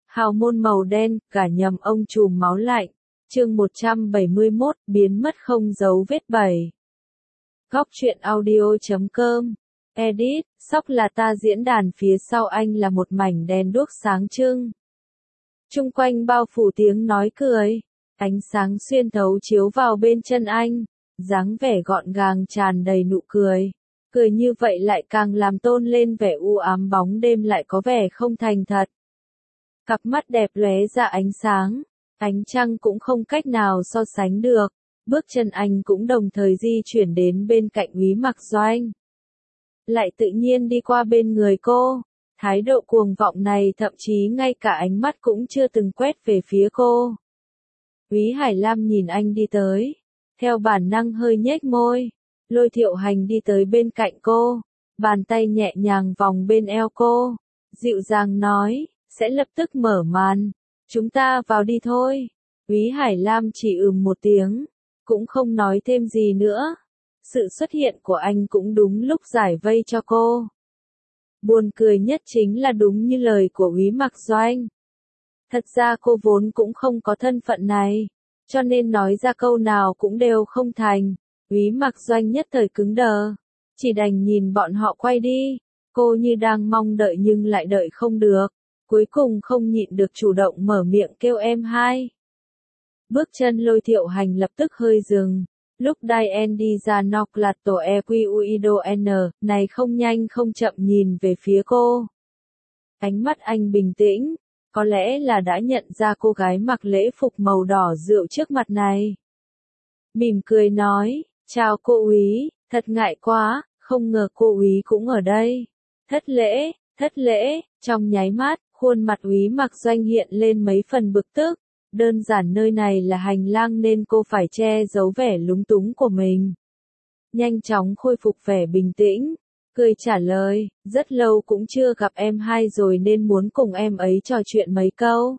Hào môn màu đen, cả nhầm ông trùm máu lạnh. Chương 171, biến mất không dấu vết 7. Góc truyện audio.com. Edit, Sóc là ta diễn đàn phía sau anh là một mảnh đèn đuốc sáng trưng. Chung quanh bao phủ tiếng nói cười. Ánh sáng xuyên thấu chiếu vào bên chân anh. Dáng vẻ gọn gàng tràn đầy nụ cười. Cười như vậy lại càng làm tôn lên vẻ u ám bóng đêm lại có vẻ không thành thật. Cặp mắt đẹp lóe ra ánh sáng. Ánh trăng cũng không cách nào so sánh được. Bước chân anh cũng đồng thời di chuyển đến bên cạnh Úy Mặc Doanh. Lại tự nhiên đi qua bên người cô. Thái độ cuồng vọng này thậm chí ngay cả ánh mắt cũng chưa từng quét về phía cô. Úy Hải Lam nhìn anh đi tới. Theo bản năng hơi nhếch môi. Lôi Thiệu Hành đi tới bên cạnh cô. Bàn tay nhẹ nhàng vòng bên eo cô. Dịu dàng nói, sẽ lập tức mở màn. Chúng ta vào đi thôi. Úy Hải Lam chỉ một tiếng. Cũng không nói thêm gì nữa. Sự xuất hiện của anh cũng đúng lúc giải vây cho cô. Buồn cười nhất chính là đúng như lời của Úy Mặc Doanh. Thật ra cô vốn cũng không có thân phận này. Cho nên nói ra câu nào cũng đều không thành. Úy Mặc Doanh nhất thời cứng đờ. Chỉ đành nhìn bọn họ quay đi. Cô như đang mong đợi nhưng lại đợi không được. Cuối cùng không nhịn được chủ động mở miệng kêu em hai. Bước chân Lôi Thiệu Hành lập tức hơi dừng. Lúc Diane đi ra nọc lạt tổ EQUIDO N, này không nhanh không chậm nhìn về phía cô. Ánh mắt anh bình tĩnh, có lẽ là đã nhận ra cô gái mặc lễ phục màu đỏ rượu trước mặt này. Mỉm cười nói, chào cô Úy, thật ngại quá, không ngờ cô Úy cũng ở đây. Thất lễ, trong nháy mắt, khuôn mặt Úy Mặc Doanh hiện lên mấy phần bực tức. Đơn giản nơi này là hành lang nên cô phải che giấu vẻ lúng túng của mình. Nhanh chóng khôi phục vẻ bình tĩnh, cười trả lời, rất lâu cũng chưa gặp em hai rồi nên muốn cùng em ấy trò chuyện mấy câu.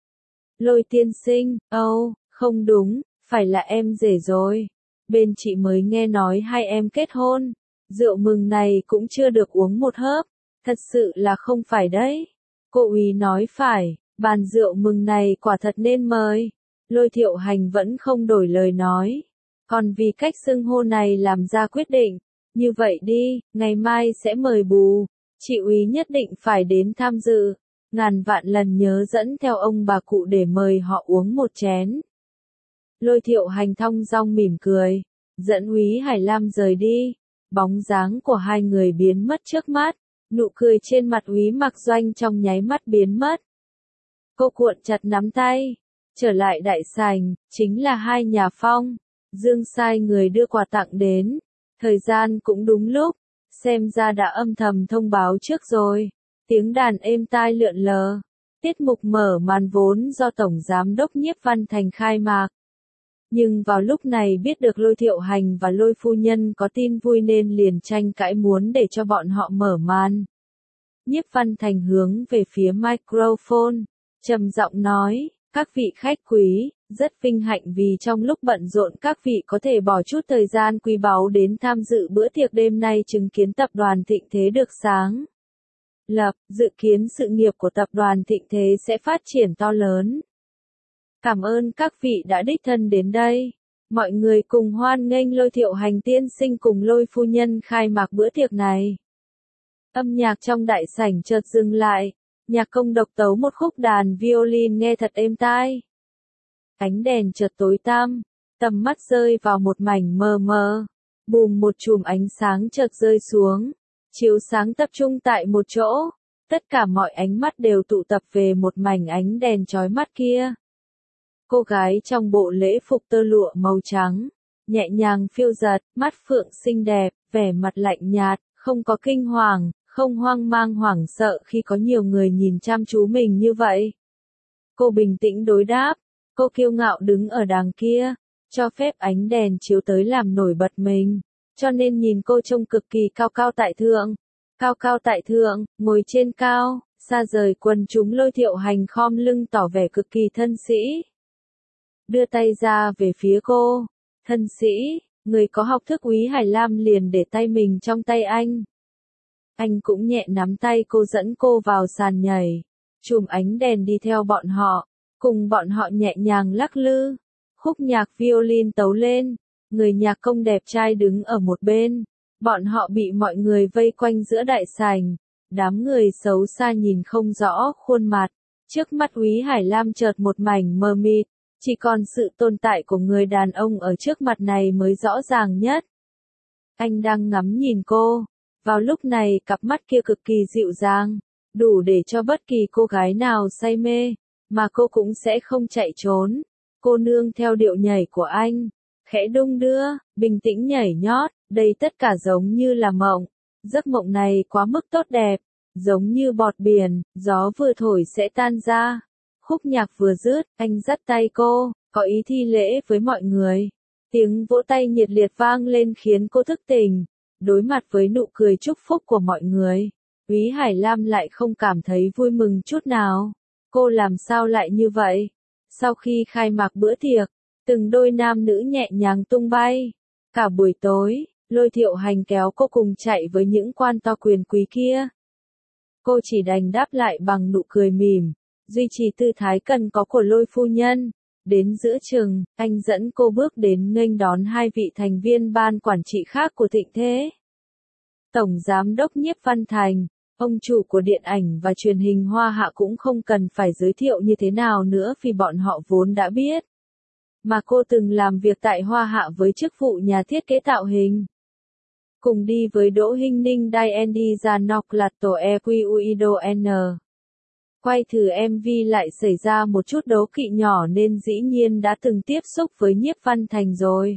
Lôi tiên sinh, không đúng, phải là em rể rồi. Bên chị mới nghe nói hai em kết hôn, rượu mừng này cũng chưa được uống một hớp, thật sự là không phải đấy. Cô Úy nói phải. Bàn rượu mừng này quả thật nên mời. Lôi Thiệu Hành vẫn không đổi lời nói. Còn vì cách xưng hô này làm ra quyết định. Như vậy đi, ngày mai sẽ mời bù. Chị Úy nhất định phải đến tham dự. Ngàn vạn lần nhớ dẫn theo ông bà cụ để mời họ uống một chén. Lôi Thiệu Hành thong dong mỉm cười. Dẫn Úy Hải Lam rời đi. Bóng dáng của hai người biến mất trước mắt. Nụ cười trên mặt Úy Mặc Doanh trong nháy mắt biến mất. Cô cuộn chặt nắm tay, trở lại đại sảnh, chính là hai nhà Phong. Dương sai người đưa quà tặng đến, thời gian cũng đúng lúc, xem ra đã âm thầm thông báo trước rồi. Tiếng đàn êm tai lượn lờ, tiết mục mở màn vốn do Tổng Giám đốc Nhiếp Văn Thành khai mạc. Nhưng vào lúc này biết được Lôi Thiệu Hành và Lôi phu nhân có tin vui nên liền tranh cãi muốn để cho bọn họ mở màn. Nhiếp Văn Thành hướng về phía microphone. Trầm giọng nói, các vị khách quý, rất vinh hạnh vì trong lúc bận rộn các vị có thể bỏ chút thời gian quý báu đến tham dự bữa tiệc đêm nay chứng kiến tập đoàn Thịnh Thế được sáng lập, dự kiến sự nghiệp của tập đoàn Thịnh Thế sẽ phát triển to lớn. Cảm ơn các vị đã đích thân đến đây. Mọi người cùng hoan nghênh Lôi Thiệu Hành tiên sinh cùng Lôi phu nhân khai mạc bữa tiệc này. Âm nhạc trong đại sảnh chợt dừng lại. Nhạc công độc tấu một khúc đàn violin nghe thật êm tai. Ánh đèn chợt tối tăm, tầm mắt rơi vào một mảnh mờ mờ. Bùm một chùm ánh sáng chợt rơi xuống, chiếu sáng tập trung tại một chỗ. Tất cả mọi ánh mắt đều tụ tập về một mảnh ánh đèn chói mắt kia. Cô gái trong bộ lễ phục tơ lụa màu trắng, nhẹ nhàng phiêu dật, mắt phượng xinh đẹp, vẻ mặt lạnh nhạt, không có kinh hoàng. Không hoang mang hoảng sợ khi có nhiều người nhìn chăm chú mình như vậy. Cô bình tĩnh đối đáp, cô kiêu ngạo đứng ở đằng kia, cho phép ánh đèn chiếu tới làm nổi bật mình, cho nên nhìn cô trông cực kỳ cao cao tại thượng. Cao cao tại thượng, ngồi trên cao, xa rời quần chúng. Lôi Thiệu Hành khom lưng tỏ vẻ cực kỳ thân sĩ. Đưa tay ra về phía cô, thân sĩ, người có học thức. Úy Hải Lam liền để tay mình trong tay anh. Anh cũng nhẹ nắm tay cô dẫn cô vào sàn nhảy. chùm ánh đèn đi theo bọn họ, cùng bọn họ nhẹ nhàng lắc lư. Khúc nhạc violin tấu lên, người nhạc công đẹp trai đứng ở một bên, bọn họ bị mọi người vây quanh giữa đại sảnh, đám người xấu xa nhìn không rõ khuôn mặt, trước mắt Úy Hải Lam chợt một mảnh mờ mịt, chỉ còn sự tồn tại của người đàn ông ở trước mặt này mới rõ ràng nhất. Anh đang ngắm nhìn cô, vào lúc này cặp mắt kia cực kỳ dịu dàng, đủ để cho bất kỳ cô gái nào say mê, mà cô cũng sẽ không chạy trốn. Cô nương theo điệu nhảy của anh, khẽ đung đưa, bình tĩnh nhảy nhót, đây tất cả giống như là mộng. Giấc mộng này quá mức tốt đẹp, giống như bọt biển, gió vừa thổi sẽ tan ra. Khúc nhạc vừa dứt, anh dắt tay cô, có ý thi lễ với mọi người. Tiếng vỗ tay nhiệt liệt vang lên khiến cô thức tỉnh. Đối mặt với nụ cười chúc phúc của mọi người, Úy Hải Lam lại không cảm thấy vui mừng chút nào. Cô làm sao lại như vậy? Sau khi khai mạc bữa tiệc, từng đôi nam nữ nhẹ nhàng tung bay. Cả buổi tối, Lôi Thiệu Hành kéo cô cùng chạy với những quan to quyền quý kia. Cô chỉ đành đáp lại bằng nụ cười mỉm, duy trì tư thái cần có của Lôi phu nhân. Đến giữa chừng, anh dẫn cô bước đến nghênh đón hai vị thành viên ban quản trị khác của Thịnh Thế. Tổng giám đốc Nhiếp Văn Thành, ông chủ của điện ảnh và truyền hình Hoa Hạ cũng không cần phải giới thiệu như thế nào nữa vì bọn họ vốn đã biết. Mà cô từng làm việc tại Hoa Hạ với chức vụ nhà thiết kế tạo hình. Cùng đi với Đỗ Hinh Ninh Diendi ra Nọc Lạt Tổ EQUIDO N. Quay thử MV lại xảy ra một chút đố kỵ nhỏ nên dĩ nhiên đã từng tiếp xúc với Nhiếp Văn Thành rồi.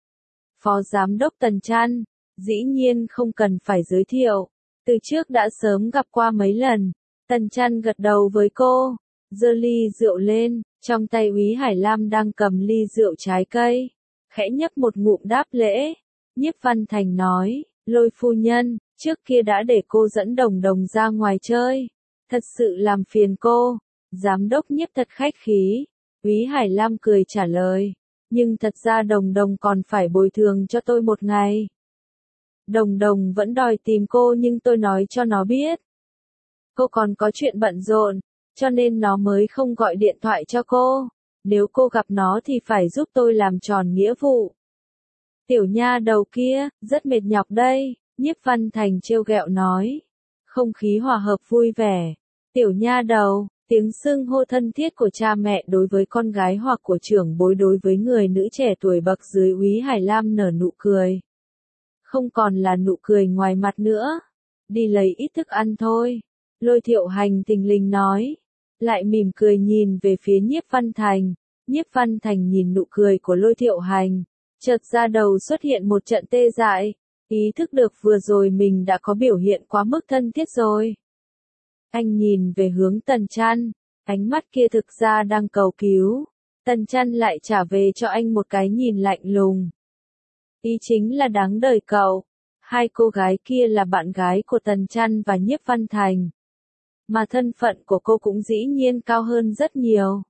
Phó Giám đốc Tần Trăn, dĩ nhiên không cần phải giới thiệu, từ trước đã sớm gặp qua mấy lần. Tần Trăn gật đầu với cô, giơ ly rượu lên, trong tay Úy Hải Lam đang cầm ly rượu trái cây, khẽ nhấp một ngụm đáp lễ. Nhiếp Văn Thành nói, Lôi phu nhân, trước kia đã để cô dẫn Đồng Đồng ra ngoài chơi. Thật sự làm phiền cô. Giám đốc Nhiếp thật khách khí. Úy Hải Lam cười trả lời. Nhưng thật ra Đồng Đồng còn phải bồi thường cho tôi một ngày. Đồng Đồng vẫn đòi tìm cô nhưng tôi nói cho nó biết. Cô còn có chuyện bận rộn, cho nên nó mới không gọi điện thoại cho cô. Nếu cô gặp nó thì phải giúp tôi làm tròn nghĩa vụ. Tiểu nha đầu kia, rất mệt nhọc đây, Nhiếp Văn Thành trêu ghẹo nói. Không khí hòa hợp vui vẻ. Tiểu nha đầu, tiếng xưng hô thân thiết của cha mẹ đối với con gái hoặc của trưởng bối đối với người nữ trẻ tuổi bậc dưới Úy Hải Lam nở nụ cười. Không còn là nụ cười ngoài mặt nữa. Đi lấy ít thức ăn thôi. Lôi Thiệu Hành thình lình nói. Lại mỉm cười nhìn về phía Nhiếp Văn Thành. Nhiếp Văn Thành nhìn nụ cười của Lôi Thiệu Hành. Chợt ra đầu xuất hiện một trận tê dại. Ý thức được vừa rồi mình đã có biểu hiện quá mức thân thiết rồi. Anh nhìn về hướng Tần Trăn, ánh mắt kia thực ra đang cầu cứu. Tần Trăn lại trả về cho anh một cái nhìn lạnh lùng. Ý chính là đáng đời cậu. Hai cô gái kia là bạn gái của Tần Trăn và Nhiếp Văn Thành. Mà thân phận của cô cũng dĩ nhiên cao hơn rất nhiều.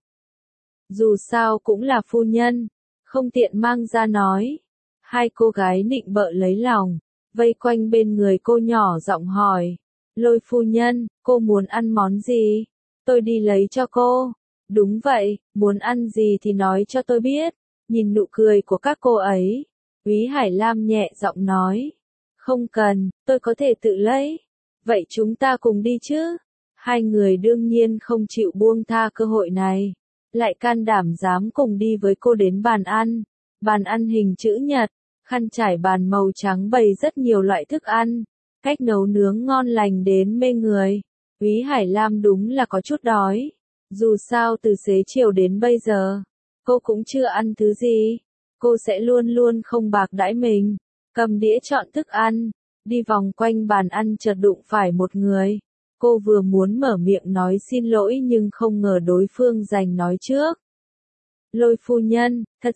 Dù sao cũng là phu nhân, không tiện mang ra nói. Hai cô gái nịnh bợ lấy lòng, vây quanh bên người cô nhỏ giọng hỏi. Lôi phu nhân, cô muốn ăn món gì? Tôi đi lấy cho cô. Đúng vậy, muốn ăn gì thì nói cho tôi biết. Nhìn nụ cười của các cô ấy, Úy Hải Lam nhẹ giọng nói. Không cần, tôi có thể tự lấy. Vậy chúng ta cùng đi chứ? Hai người đương nhiên không chịu buông tha cơ hội này. Lại can đảm dám cùng đi với cô đến bàn ăn. Bàn ăn hình chữ nhật, khăn trải bàn màu trắng bày rất nhiều loại thức ăn. Cách nấu nướng ngon lành đến mê người. Úy Hải Lam đúng là có chút đói. Dù sao từ xế chiều đến bây giờ, cô cũng chưa ăn thứ gì. Cô sẽ luôn luôn không bạc đãi mình. Cầm đĩa chọn thức ăn, đi vòng quanh bàn ăn chợt đụng phải một người. Cô vừa muốn mở miệng nói xin lỗi nhưng không ngờ đối phương giành nói trước. Lôi phu nhân, thật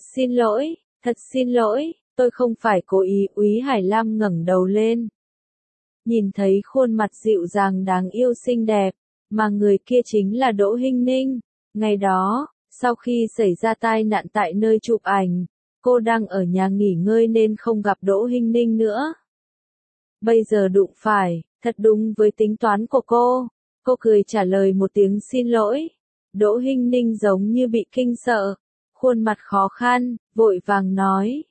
xin lỗi, tôi không phải cố ý. Úy Hải Lam ngẩng đầu lên. Nhìn thấy khuôn mặt dịu dàng đáng yêu xinh đẹp, mà người kia chính là Đỗ Hinh Ninh. Ngày đó, sau khi xảy ra tai nạn tại nơi chụp ảnh, cô đang ở nhà nghỉ ngơi nên không gặp Đỗ Hinh Ninh nữa. Bây giờ đụng phải, thật đúng với tính toán của cô. Cô cười trả lời một tiếng xin lỗi. Đỗ Hinh Ninh giống như bị kinh sợ, khuôn mặt khó khăn, vội vàng nói,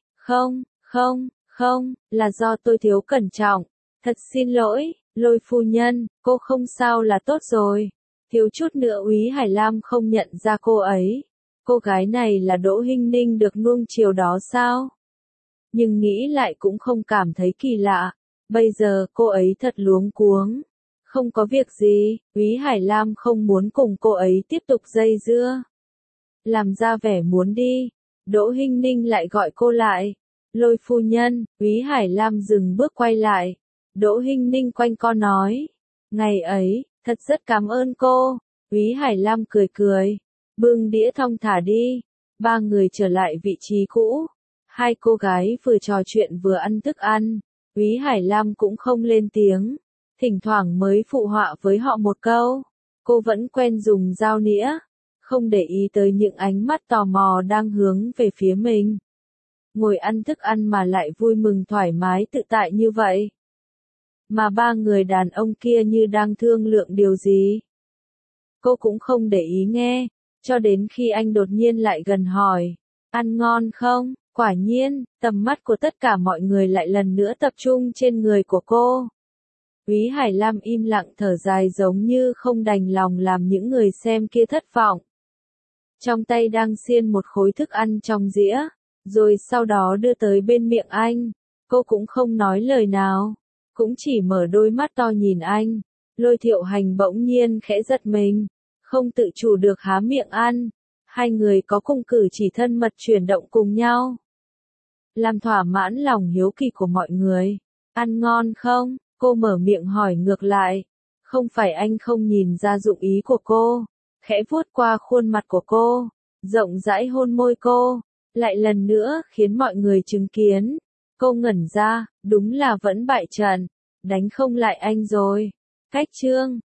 không, là do tôi thiếu cẩn trọng. Thật xin lỗi, Lôi phu nhân, cô không sao là tốt rồi. Thiếu chút nữa Úy Hải Lam không nhận ra cô ấy. Cô gái này là Đỗ Hinh Ninh được nuông chiều đó sao? Nhưng nghĩ lại cũng không cảm thấy kỳ lạ. Bây giờ cô ấy thật luống cuống. Không có việc gì, Úy Hải Lam không muốn cùng cô ấy tiếp tục dây dưa. Làm ra vẻ muốn đi. Đỗ Hinh Ninh lại gọi cô lại. Lôi phu nhân, Úy Hải Lam dừng bước quay lại. Đỗ Hinh Ninh quanh co nói. Ngày ấy, thật rất cảm ơn cô. Úy Hải Lam cười cười. Bưng đĩa thong thả đi. Ba người trở lại vị trí cũ. Hai cô gái vừa trò chuyện vừa ăn thức ăn. Úy Hải Lam cũng không lên tiếng. Thỉnh thoảng mới phụ họa với họ một câu. Cô vẫn quen dùng dao nĩa. Không để ý tới những ánh mắt tò mò đang hướng về phía mình. Ngồi ăn thức ăn mà lại vui mừng thoải mái tự tại như vậy. Mà ba người đàn ông kia như đang thương lượng điều gì. Cô cũng không để ý nghe, cho đến khi anh đột nhiên lại gần hỏi, ăn ngon không? Quả nhiên, tầm mắt của tất cả mọi người lại lần nữa tập trung trên người của cô. Úy Hải Lam im lặng thở dài giống như không đành lòng làm những người xem kia thất vọng. Trong tay đang xiên một khối thức ăn trong dĩa, rồi sau đó đưa tới bên miệng anh. Cô cũng không nói lời nào, cũng chỉ mở đôi mắt to nhìn anh. Lôi Thiệu Hành bỗng nhiên khẽ giật mình, không tự chủ được há miệng ăn. Hai người có cùng cử chỉ thân mật chuyển động cùng nhau, làm thỏa mãn lòng hiếu kỳ của mọi người. Ăn ngon không? Cô mở miệng hỏi ngược lại. Không phải anh không nhìn ra dụng ý của cô. Khẽ vuốt qua khuôn mặt của cô, rộng rãi hôn môi cô, lại lần nữa khiến mọi người chứng kiến. Cô ngẩn ra, đúng là vẫn bại trận, đánh không lại anh rồi. Cách chương